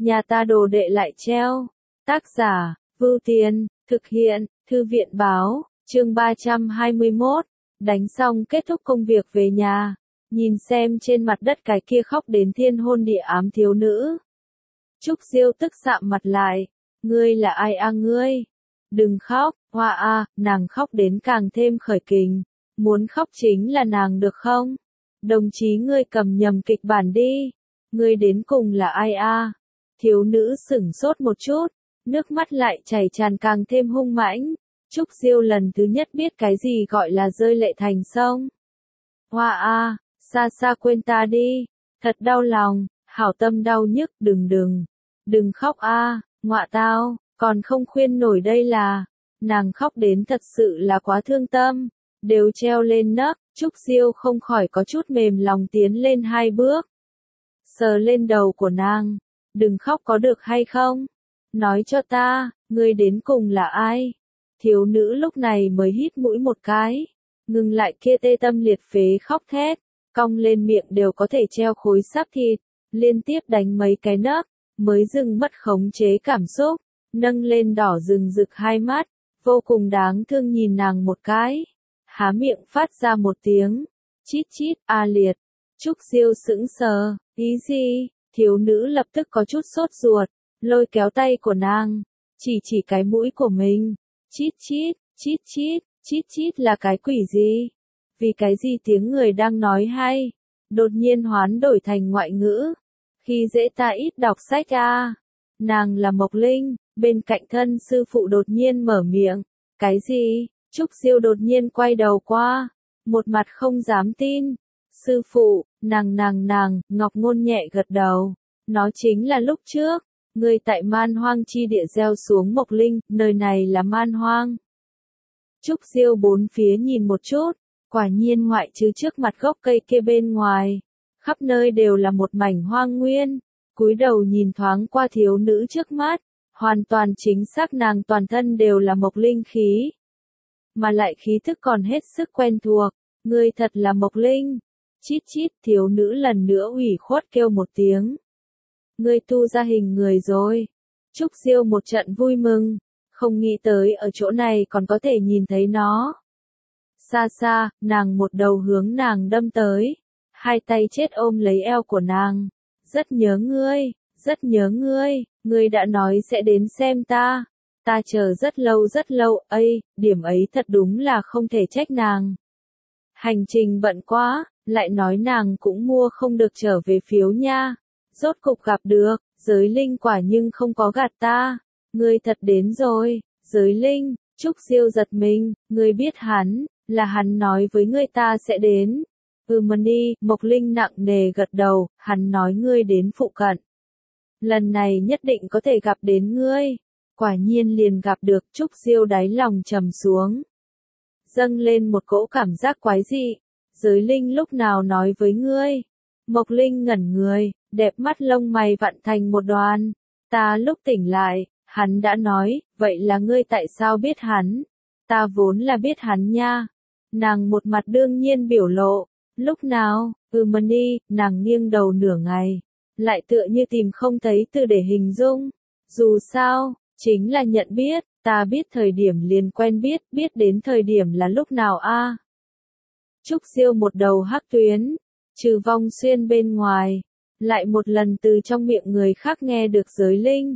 nhà ta đồ đệ lại treo. Tác giả, Vưu Tiên, thực hiện, Thư viện báo, chương 321, đánh xong kết thúc công việc về nhà, nhìn xem trên mặt đất cái kia khóc đến thiên hôn địa ám thiếu nữ. Trúc Diêu tức sạm mặt lại, ngươi là ai a ngươi? Đừng khóc, Hoa a, nàng khóc đến càng thêm khởi kình, muốn khóc chính là nàng được không? Đồng chí ngươi cầm nhầm kịch bản đi, ngươi đến cùng là ai a? Thiếu nữ sửng sốt một chút, nước mắt lại chảy tràn càng thêm hung mãnh. Trúc Diêu lần thứ nhất biết cái gì gọi là rơi lệ thành sông. Hoa a, xa xa quên ta đi, thật đau lòng, hảo tâm đau nhức, đừng khóc a, ngọa tao, còn không khuyên nổi đây là, nàng khóc đến thật sự là quá thương tâm, đều treo lên nấc. Trúc Diêu không khỏi có chút mềm lòng tiến lên 2 bước, sờ lên đầu của nàng, đừng khóc có được hay không? Nói cho ta, ngươi đến cùng là ai? Thiếu nữ lúc này mới hít mũi một cái, ngừng lại kia tê tâm liệt phế khóc thét, cong lên miệng đều có thể treo khối sáp thịt, liên tiếp đánh mấy cái nấc, mới dừng mất khống chế cảm xúc, nâng lên đỏ rừng rực hai mắt, vô cùng đáng thương nhìn nàng một cái, há miệng phát ra một tiếng, chít chít, a liệt. Trúc Diêu sững sờ, ý gì? Thiếu nữ lập tức có chút sốt ruột, lôi kéo tay của nàng, chỉ cái mũi của mình, chít chít, chít chít, chít chít là cái quỷ gì? Vì cái gì tiếng người đang nói hay? Đột nhiên hoán đổi thành ngoại ngữ. Khi dễ ta ít đọc sách a. Nàng là Mộc Linh, bên cạnh thân sư phụ đột nhiên mở miệng. Cái gì? Trúc Diêu đột nhiên quay đầu qua, một mặt không dám tin. Sư phụ, nàng, Ngọc Ngôn nhẹ gật đầu. Nó chính là lúc trước, người tại man hoang chi địa gieo xuống Mộc Linh, nơi này là man hoang. Trúc Diêu bốn phía nhìn một chút, quả nhiên ngoại trừ trước mặt gốc cây kia bên ngoài, khắp nơi đều là một mảnh hoang nguyên. Cúi đầu nhìn thoáng qua thiếu nữ trước mắt, hoàn toàn chính xác nàng toàn thân đều là Mộc Linh khí. Mà lại khí thức còn hết sức quen thuộc, ngươi thật là Mộc Linh. Chít chít, thiếu nữ lần nữa ủy khuất kêu một tiếng. Ngươi tu ra hình người rồi. Trúc Diêu một trận vui mừng, không nghĩ tới ở chỗ này còn có thể nhìn thấy nó. Xa xa, nàng một đầu hướng nàng đâm tới, hai tay chết ôm lấy eo của nàng. Rất nhớ ngươi, ngươi đã nói sẽ đến xem ta. Ta chờ rất lâu, điểm ấy thật đúng là không thể trách nàng. Hành trình bận quá, lại nói nàng cũng mua không được trở về phiếu nha. Rốt cục gặp được, giới linh quả nhưng không có gạt ta. Ngươi thật đến rồi, giới linh. Trúc Diêu giật mình, ngươi biết là hắn nói với ngươi ta sẽ đến. Đi, Mộc Linh nặng nề gật đầu, hắn nói ngươi đến phụ cận. Lần này nhất định có thể gặp đến ngươi. Quả nhiên liền gặp được. Trúc Diêu đáy lòng trầm xuống, dâng lên một cỗ cảm giác quái dị. Giới linh lúc nào nói với ngươi? Mộc Linh ngẩn người, đẹp mắt lông mày vặn thành một đoàn. Ta lúc tỉnh lại, hắn đã nói, vậy là ngươi tại sao biết hắn? Ta vốn là biết hắn nha. Nàng một mặt đương nhiên biểu lộ. Lúc nào? Đi, nàng nghiêng đầu nửa ngày, lại tựa như tìm không thấy từ để hình dung. Dù sao, chính là nhận biết, ta biết thời điểm liền quen biết đến thời điểm là lúc nào a? Trúc Diêu một đầu hắc tuyến, trừ Vong Xuyên bên ngoài, lại một lần từ trong miệng người khác nghe được giới linh.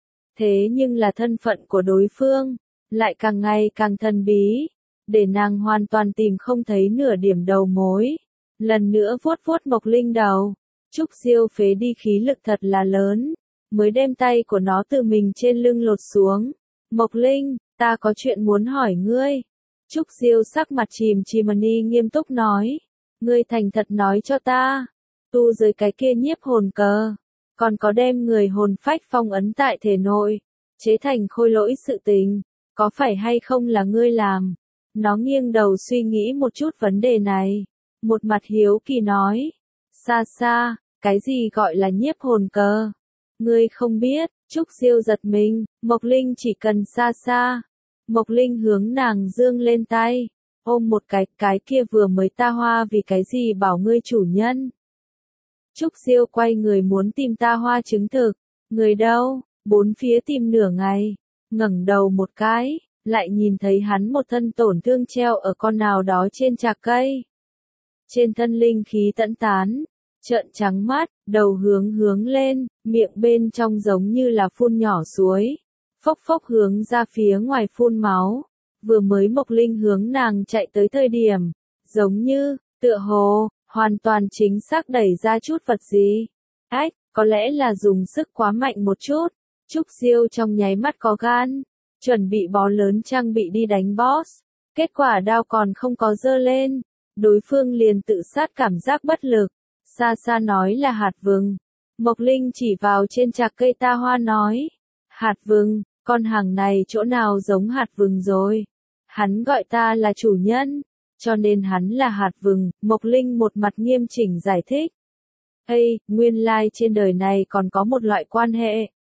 Thế nhưng là thân phận của đối phương, lại càng ngày càng thần bí, để nàng hoàn toàn tìm không thấy nửa điểm đầu mối. Lần nữa vuốt Mộc Linh đầu, Trúc Diêu phế đi khí lực thật là lớn, mới đem tay của nó từ mình trên lưng lột xuống. Mộc Linh, ta có chuyện muốn hỏi ngươi. Trúc Diêu sắc mặt chìm nghiêm túc nói. Ngươi thành thật nói cho ta. Tu dưới cái kia nhiếp hồn cờ, còn có đem người hồn phách phong ấn tại thể nội, chế thành khôi lỗi sự tình, có phải hay không là ngươi làm? Nó nghiêng đầu suy nghĩ một chút vấn đề này, một mặt hiếu kỳ nói. Xa xa, cái gì gọi là nhiếp hồn cờ? Ngươi không biết. Trúc Diêu giật mình, Mộc Linh chỉ cần xa xa. Mộc Linh hướng nàng dương lên tay, ôm một cái kia vừa mới ta hoa vì cái gì bảo ngươi chủ nhân. Trúc Diêu quay người muốn tìm ta hoa chứng thực, Người đâu? Bốn phía tìm nửa ngày, ngẩng đầu một cái, lại nhìn thấy hắn một thân tổn thương treo ở con nào đó trên trạc cây. Trên thân linh khí tẫn tán, trợn trắng mắt, đầu hướng hướng lên, miệng bên trong giống như là phun nhỏ suối, phốc phốc hướng ra phía ngoài phun máu. Vừa mới Mộc Linh hướng nàng chạy tới thời điểm, giống như, tựa hồ, hoàn toàn chính xác đẩy ra chút vật gì. Ách, có lẽ là dùng sức quá mạnh một chút. Trúc Siêu trong nháy mắt có gan, chuẩn bị bó lớn trang bị đi đánh boss. Kết quả đao còn không có giơ lên, đối phương liền tự sát cảm giác bất lực. Xa xa nói là hạt vừng. Mộc Linh chỉ vào trên trạc cây ta hoa nói. Hạt vừng, con hàng này chỗ nào giống hạt vừng rồi. Hắn gọi ta là chủ nhân, cho nên hắn là hạt vừng. Mộc Linh một mặt nghiêm chỉnh giải thích. Ây, nguyên lai trên đời này còn có một loại quan hệ.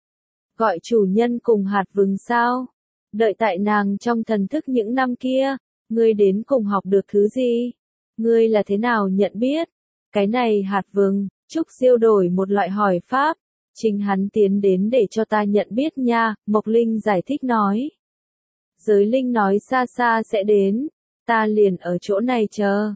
Gọi chủ nhân cùng hạt vừng sao? Đợi tại nàng trong thần thức những năm kia, ngươi đến cùng học được thứ gì? Ngươi là thế nào nhận biết? Cái này hạt vừng, Trúc Siêu đổi một loại hỏi pháp. Chính hắn tiến đến để cho ta nhận biết nha, Mộc Linh giải thích nói. Giới linh nói xa xa sẽ đến, ta liền ở chỗ này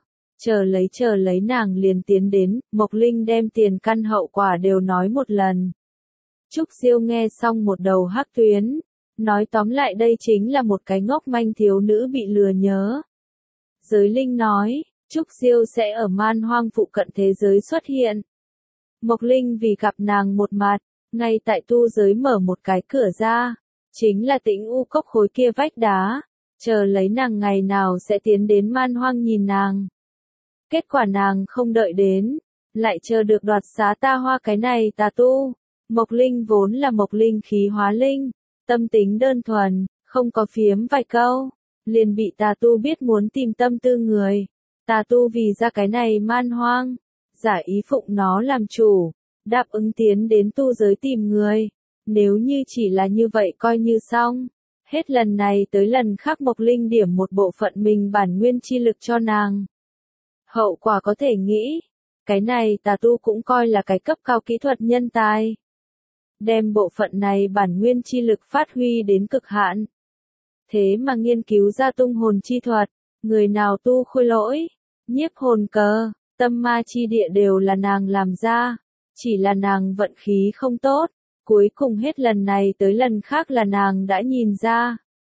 chờ lấy nàng liền tiến đến, Mộc Linh đem tiền căn hậu quả đều nói một lần. Trúc Siêu nghe xong một đầu hắc tuyến, nói tóm lại đây chính là một cái ngốc manh thiếu nữ bị lừa nhớ. Giới linh nói, Trúc Siêu sẽ ở man hoang phụ cận thế giới xuất hiện. Mộc Linh vì gặp nàng một mặt, ngay tại tu giới mở một cái cửa ra, chính là Tĩnh U cốc khối kia vách đá, chờ lấy nàng ngày nào sẽ tiến đến man hoang nhìn nàng. Kết quả nàng không đợi đến, lại chờ được đoạt xá ta hoa cái này tà tu. Mộc Linh vốn là Mộc Linh khí hóa linh, tâm tính đơn thuần, không có phiếm vài câu, liền bị tà tu biết muốn tìm tâm tư người. Tà tu vì ra cái này man hoang, giả ý phụng nó làm chủ, đáp ứng tiến đến tu giới tìm người. Nếu như chỉ là như vậy coi như xong. Hết lần này tới lần khác Mộc Linh điểm một bộ phận mình bản nguyên chi lực cho nàng. Hậu quả có thể nghĩ, cái này tà tu cũng coi là cái cấp cao kỹ thuật nhân tài. Đem bộ phận này bản nguyên chi lực phát huy đến cực hạn. Thế mà nghiên cứu ra tung hồn chi thuật, người nào tu khôi lỗi, nhiếp hồn cờ, tâm ma chi địa đều là nàng làm ra, chỉ là nàng vận khí không tốt, cuối cùng hết lần này tới lần khác là nàng đã nhìn ra.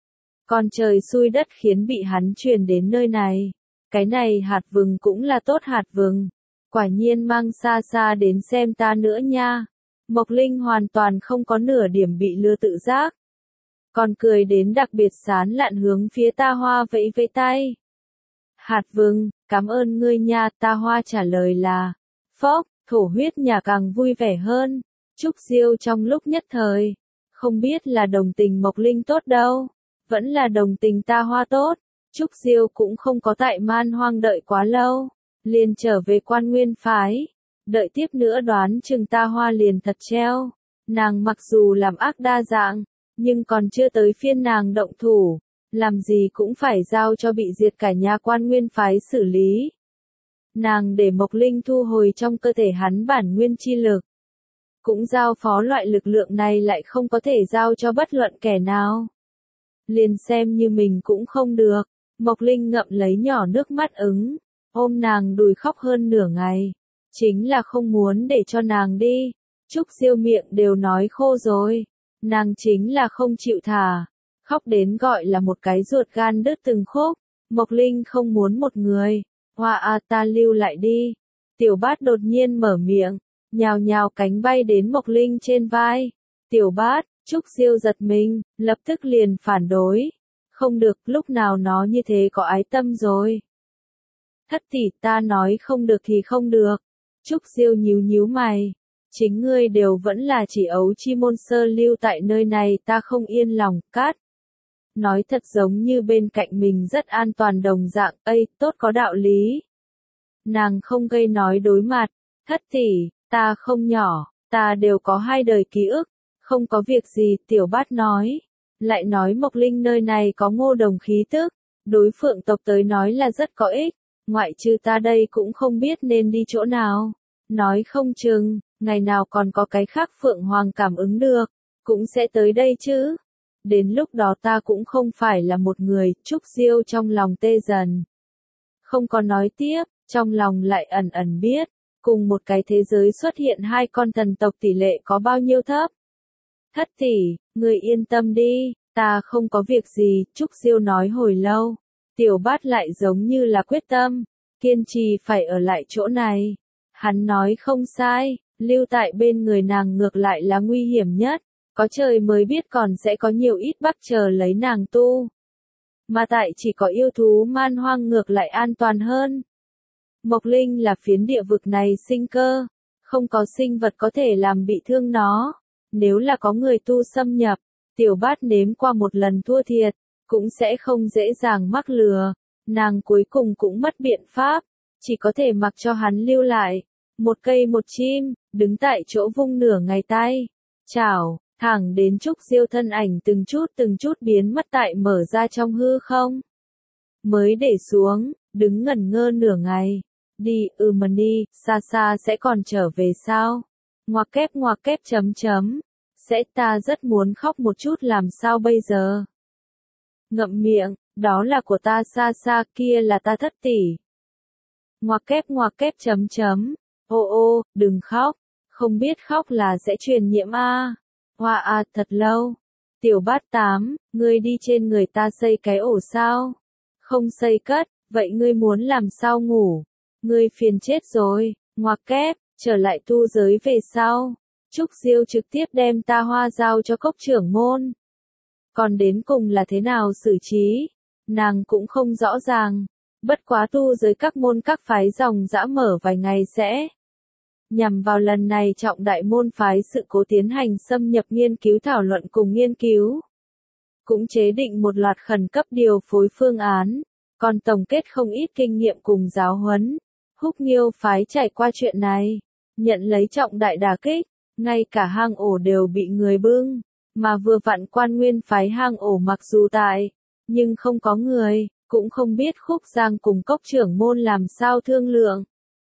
Còn trời xui đất khiến bị hắn truyền đến nơi này, cái này hạt vừng cũng là tốt hạt vừng, quả nhiên mang xa xa đến xem ta nữa nha. Mộc Linh hoàn toàn không có nửa điểm bị lừa tự giác. Còn cười đến đặc biệt sán lạn hướng phía ta hoa vẫy vẫy tay. Hạt vừng, cảm ơn ngươi nha, ta hoa trả lời là. Phốc, thổ huyết nhà càng vui vẻ hơn. Trúc Siêu trong lúc nhất thời, không biết là đồng tình Mộc Linh tốt đâu, vẫn là đồng tình ta hoa tốt. Trúc Siêu cũng không có tại man hoang đợi quá lâu, liền trở về Quan Nguyên phái. Đợi tiếp nữa đoán chừng ta hoa liền thật treo. Nàng mặc dù làm ác đa dạng, nhưng còn chưa tới phiên nàng động thủ, làm gì cũng phải giao cho bị diệt cả nhà Quan Nguyên phái xử lý. Nàng để Mộc Linh thu hồi trong cơ thể hắn bản nguyên chi lực, cũng giao phó loại lực lượng này lại không có thể giao cho bất luận kẻ nào. Liền xem như mình cũng không được. Mộc Linh ngậm lấy nhỏ nước mắt ôm nàng đùi khóc hơn nửa ngày. Chính là không muốn để cho nàng đi. Trúc Siêu miệng đều nói khô rồi. Nàng chính là không chịu thả. Khóc đến gọi là một cái ruột gan đứt từng khúc. Mộc Linh không muốn một người. Hoa ta lưu lại đi. Tiểu Bát đột nhiên mở miệng, nhào nhào cánh bay đến Mộc Linh trên vai. Tiểu Bát, Trúc Siêu giật mình, lập tức liền phản đối. Không được, lúc nào nó như thế có ái tâm rồi. Thất tỷ, ta nói không được thì không được. Trúc Siêu nhíu mày. Chính ngươi đều vẫn là chỉ ấu chi môn sơ lưu tại nơi này, ta không yên lòng. Cát. Nói thật giống như bên cạnh mình rất an toàn đồng dạng, tốt có đạo lý. Nàng không gây nói đối mặt. Thất tỷ, ta không nhỏ, ta đều có 2 đời ký ức, không có việc gì. Tiểu Bát nói. Lại nói Mộc Linh nơi này có Ngô Đồng khí tức, đối Phượng tộc tới nói là rất có ích, ngoại trừ ta đây cũng không biết nên đi chỗ nào. Nói không chừng, ngày nào còn có cái khác Phượng Hoàng cảm ứng được, cũng sẽ tới đây chứ. Đến lúc đó ta cũng không phải là một người, Trúc Diêu trong lòng tê dần. Không có nói tiếp, trong lòng lại ẩn ẩn biết, cùng một cái thế giới xuất hiện hai con thần tộc tỷ lệ có bao nhiêu thấp. Thất tỷ, người yên tâm đi, ta không có việc gì, Trúc Diêu nói hồi lâu. Tiểu Bát lại giống như là quyết tâm, kiên trì phải ở lại chỗ này. Hắn nói không sai, lưu tại bên người nàng ngược lại là nguy hiểm nhất, có trời mới biết còn sẽ có nhiều ít bắc chờ lấy nàng tu. Mà tại chỉ có yêu thú man hoang ngược lại an toàn hơn. Mộc Linh là phiến địa vực này sinh cơ, không có sinh vật có thể làm bị thương nó. Nếu là có người tu xâm nhập, Tiểu Bát nếm qua một lần thua thiệt, cũng sẽ không dễ dàng mắc lừa. Nàng cuối cùng cũng mất biện pháp, chỉ có thể mặc cho hắn lưu lại. Một cây một chim, đứng tại chỗ vung nửa ngày tay. Chảo, thẳng đến Trúc Diêu thân ảnh từng chút biến mất tại mở ra trong hư không. Mới để xuống, đứng ngẩn ngơ nửa ngày. Đi, mà đi, xa xa sẽ còn trở về sao? Ngoặc kép chấm. Sẽ ta rất muốn khóc một chút làm sao bây giờ? Ngậm miệng, đó là của ta xa xa kia là ta thất tỷ. Ngoặc kép chấm. Ô, đừng khóc, không biết khóc là sẽ truyền nhiễm a. Hoa a thật lâu. Tiểu Bát 8, ngươi đi trên người ta xây cái ổ sao? Không xây cất, vậy ngươi muốn làm sao ngủ? Ngươi phiền chết rồi, ngoặc kép, trở lại tu giới về sau. Trúc Diêu trực tiếp đem ta hoa giao cho Cốc trưởng môn. Còn đến cùng là thế nào xử trí? Nàng cũng không rõ ràng. Bất quá tu giới các môn các phái dòng dã mở vài ngày sẽ nhằm vào lần này trọng đại môn phái sự cố tiến hành xâm nhập nghiên cứu thảo luận cùng nghiên cứu. Cũng chế định một loạt khẩn cấp điều phối phương án, còn tổng kết không ít kinh nghiệm cùng giáo huấn. Húc Nghiêu phái trải qua chuyện này, nhận lấy trọng đại đả kích, ngay cả hang ổ đều bị người bưng, mà vừa vặn Quan Nguyên phái hang ổ mặc dù tại, nhưng không có người, cũng không biết Khúc Giang cùng Cốc trưởng môn làm sao thương lượng.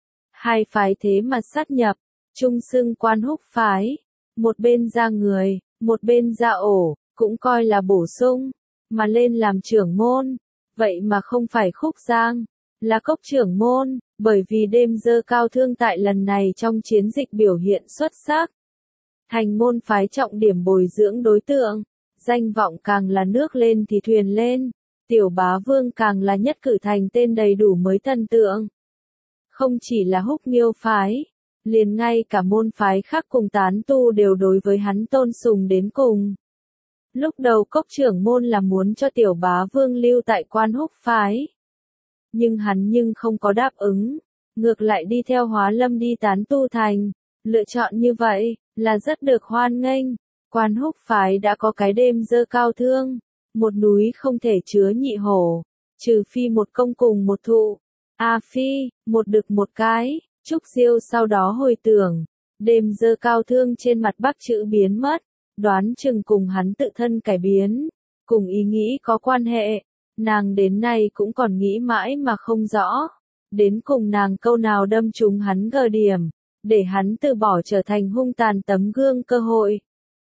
Hai phái thế mà sát nhập, chung xưng Quan Húc phái, một bên ra người, một bên ra ổ, cũng coi là bổ sung, mà lên làm trưởng môn, vậy mà không phải Khúc Giang, là Cốc trưởng môn, bởi vì đêm dơ cao thương tại lần này trong chiến dịch biểu hiện xuất sắc. Thành môn phái trọng điểm bồi dưỡng đối tượng, danh vọng càng là nước lên thì thuyền lên, Tiểu Bá Vương càng là nhất cử thành tên đầy đủ mới thần tượng. Không chỉ là Húc Nghiêu phái, liền ngay cả môn phái khác cùng tán tu đều đối với hắn tôn sùng đến cùng. Lúc đầu Cốc trưởng môn là muốn cho Tiểu Bá Vương lưu tại Quan Húc phái. Nhưng hắn không có đáp ứng, ngược lại đi theo Hóa Lâm đi tán tu thành. Lựa chọn như vậy, là rất được hoan nghênh. Quan Húc phái đã có cái đêm dơ cao thương, một núi không thể chứa nhị hổ, trừ phi một công cùng một thụ. A phi, một đực một cái, Trúc Diêu sau đó hồi tưởng, đêm dơ cao thương trên mặt Bắc chữ biến mất, đoán chừng cùng hắn tự thân cải biến, cùng ý nghĩ có quan hệ, nàng đến nay cũng còn nghĩ mãi mà không rõ, đến cùng nàng câu nào đâm trúng hắn gờ điểm, để hắn từ bỏ trở thành hung tàn tấm gương cơ hội.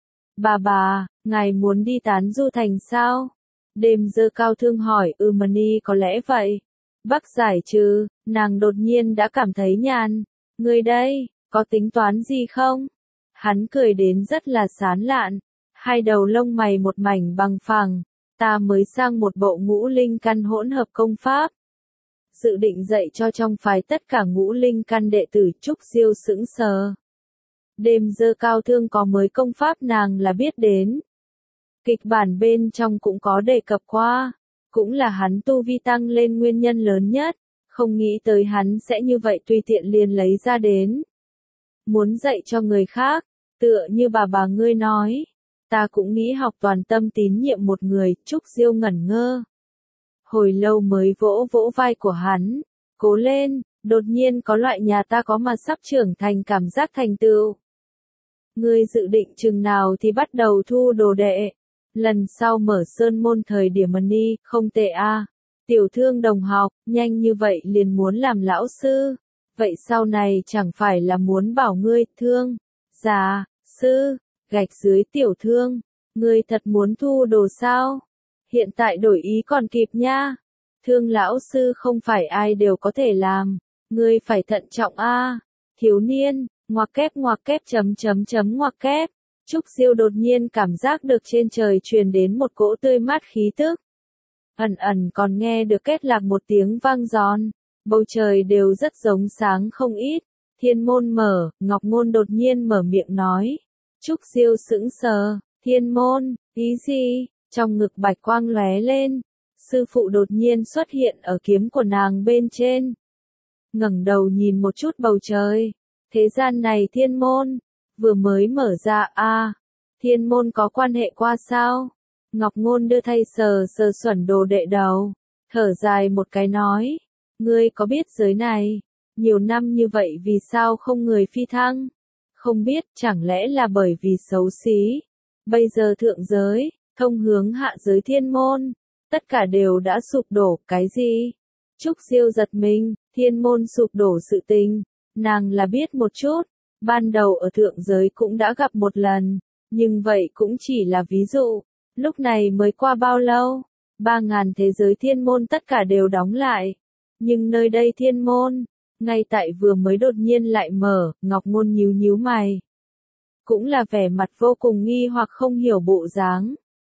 Bà, ngài muốn đi tán du thành sao? Đêm dơ cao thương hỏi, Mani có lẽ vậy. Bắc giải trừ, nàng đột nhiên đã cảm thấy nhàn. Người đây, có tính toán gì không? Hắn cười đến rất là sán lạn. Hai đầu lông mày một mảnh bằng phẳng. Ta mới sang một bộ ngũ linh căn hỗn hợp công pháp. Dự định dạy cho trong phái tất cả ngũ linh căn đệ tử. Trúc Diêu sững sờ. Đêm dơ cao thương có mới công pháp nàng là biết đến. Kịch bản bên trong cũng có đề cập qua. Cũng là hắn tu vi tăng lên nguyên nhân lớn nhất. Không nghĩ tới hắn sẽ như vậy tùy tiện liền lấy ra đến. Muốn dạy cho người khác, tựa như bà ngươi nói. Ta cũng nghĩ học toàn tâm tín nhiệm một người. Trúc Diêu ngẩn ngơ. Hồi lâu mới vỗ vỗ vai của hắn. Cố lên, đột nhiên có loại nhà ta có mà sắp trưởng thành cảm giác thành tựu. Ngươi dự định chừng nào thì bắt đầu thu đồ đệ. Lần sau mở sơn môn thời điểm đi, không tệ a. Tiểu Thương đồng học, nhanh như vậy liền muốn làm lão sư. vậy sau này chẳng phải là muốn bảo ngươi, thương, già, sư, gạch dưới tiểu thương, ngươi thật muốn thu đồ sao? Hiện tại đổi ý còn kịp nha. Thương lão sư không phải ai đều có thể làm, ngươi phải thận trọng a. Thiếu niên, ngoặc kép ngoặc kép. Trúc Diêu đột nhiên cảm giác được trên trời truyền đến một cỗ tươi mát khí tức. Ẩn ẩn còn nghe được kết lạc một tiếng vang giòn, bầu trời đều rất giống sáng không ít. Thiên môn mở, Ngọc Ngôn đột nhiên mở miệng nói. Trúc Diêu sững sờ, thiên môn, ý gì? Trong ngực bạch quang lóe lên, sư phụ đột nhiên xuất hiện ở kiếm của nàng bên trên. Ngẩng đầu nhìn một chút bầu trời, thế gian này thiên môn, vừa mới mở ra thiên môn có quan hệ qua sao? Ngọc Ngôn đưa thay sờ xuẩn đồ đệ đầu, thở dài một cái nói, ngươi có biết giới này, nhiều năm như vậy vì sao không người phi thăng? Không biết, chẳng lẽ là bởi vì xấu xí? Bây giờ thượng giới, thông hướng hạ giới thiên môn, tất cả đều đã sụp đổ, cái gì? Trúc Diêu giật mình, thiên môn sụp đổ sự tình, nàng là biết một chút, ban đầu ở thượng giới cũng đã gặp một lần, nhưng vậy cũng chỉ là ví dụ, lúc này mới qua bao lâu? 3.000 thế giới thiên môn tất cả đều đóng lại, nhưng nơi đây thiên môn, ngay tại vừa mới đột nhiên lại mở, Ngọc Ngôn nhíu mày. Cũng là vẻ mặt vô cùng nghi hoặc không hiểu bộ dáng.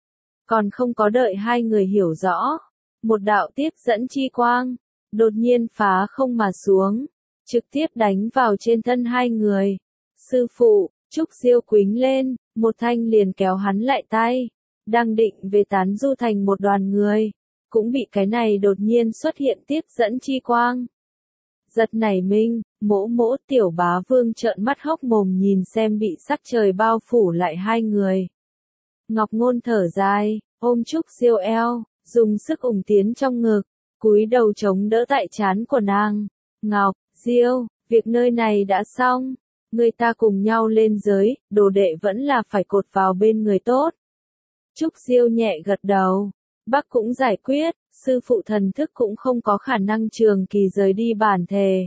Còn không có đợi hai người hiểu rõ, một đạo tiếp dẫn chi quang, đột nhiên phá không mà xuống, trực tiếp đánh vào trên thân hai người. Sư phụ, Trúc Diêu quính lên, một thanh liền kéo hắn lại tay, đang định về tán du thành một đoàn người, cũng bị cái này đột nhiên xuất hiện tiếp dẫn chi quang. Giật nảy mình, mỗ tiểu bá vương trợn mắt hốc mồm nhìn xem bị sắc trời bao phủ lại hai người. Ngọc Ngôn thở dài, ôm Trúc Diêu eo, dùng sức ủng tiến trong ngực, cúi đầu chống đỡ tại trán của nàng. Ngọc, Diêu, việc nơi này đã xong, người ta cùng nhau lên giới, đồ đệ vẫn là phải cột vào bên người tốt. Trúc Diêu nhẹ gật đầu, bác cũng giải quyết, sư phụ thần thức cũng không có khả năng trường kỳ rời đi bản thể.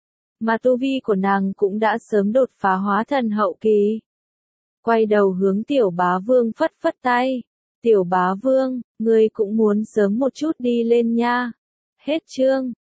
Mà tu vi của nàng cũng đã sớm đột phá hóa thần hậu kỳ. Quay đầu hướng tiểu bá vương phất phất tay. Tiểu bá vương, ngươi cũng muốn sớm một chút đi lên nha. Hết chương.